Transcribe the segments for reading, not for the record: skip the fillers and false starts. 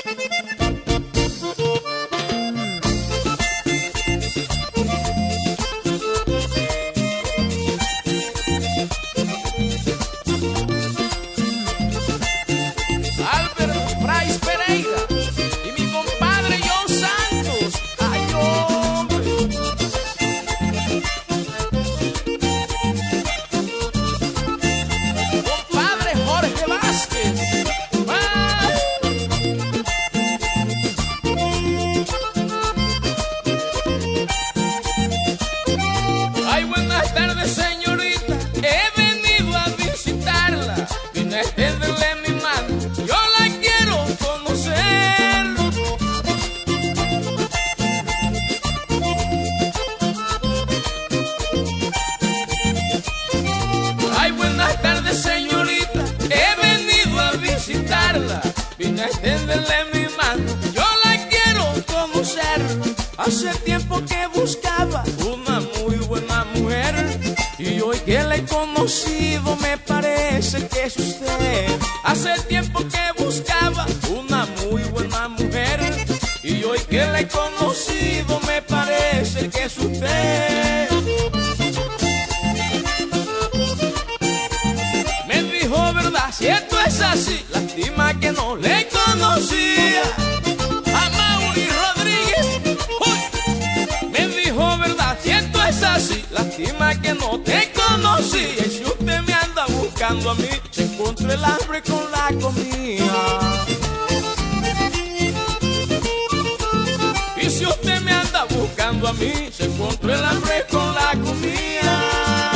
Vine a extenderle mi mano, yo la quiero conocer. Hace tiempo que buscaba una muy buena mujer, y hoy que la he conocido me parece que es usted. Hace tiempo que buscaba una muy buena mujer, y hoy que la he conocido me parece que es usted. Me dijo verdad, si esto es así, lástima que no le conocía a Mauri Rodríguez. Uy. Me dijo verdad, si esto es así, lástima que no te conocía. Y si usted me anda buscando a mí, se encontró el hambre con la comida. Y si usted me anda buscando a mí, se encontró el hambre con la comida.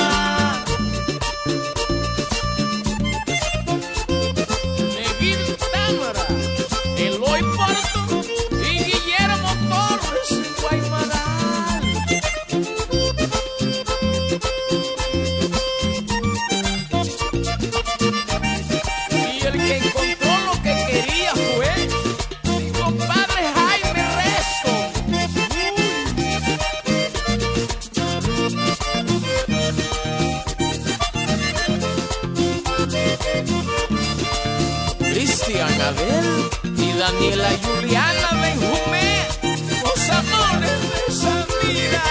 Eloy Porto y Guillermo Torres en Guaymaral. Y el que encontró lo que quería fue mi compadre Jaime Resto. Cristian Abel y Daniela Juliana Benjumé, los amores de Samira.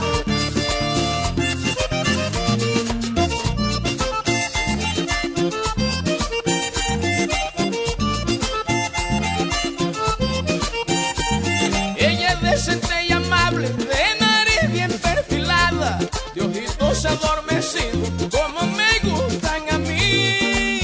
Ella es decente y amable, de nariz bien perfilada, de ojitos adormecidos, como me gustan a mí.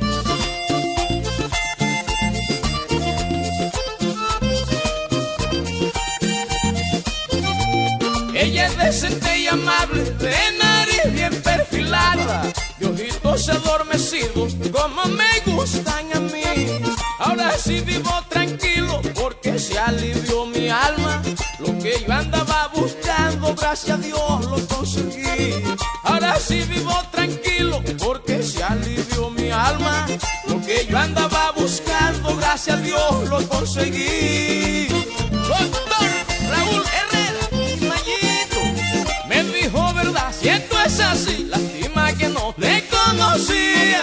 Ella es decente y amable, de nariz bien perfilada, de ojitos adormecidos, como me gustan a mí. Ahora sí vivo tranquilo, porque se alivió mi alma. Lo que yo andaba buscando, gracias a Dios lo conseguí. Ahora sí vivo tranquilo, porque se alivió mi alma. Lo que yo andaba buscando, gracias a Dios lo conseguí. Doctor Raúl Herrera, me dijo verdad, si esto es así, lástima que no te conocía.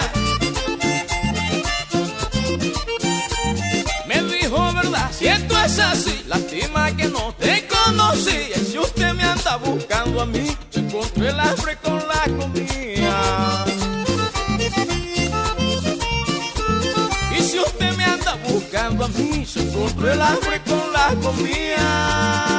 Me dijo verdad, si esto es así, lástima que no te conocía. Y si usted me anda buscando a mí, se encontró el hambre con la comida. Y si usted me anda buscando a mí, se encontró el hambre con la comida.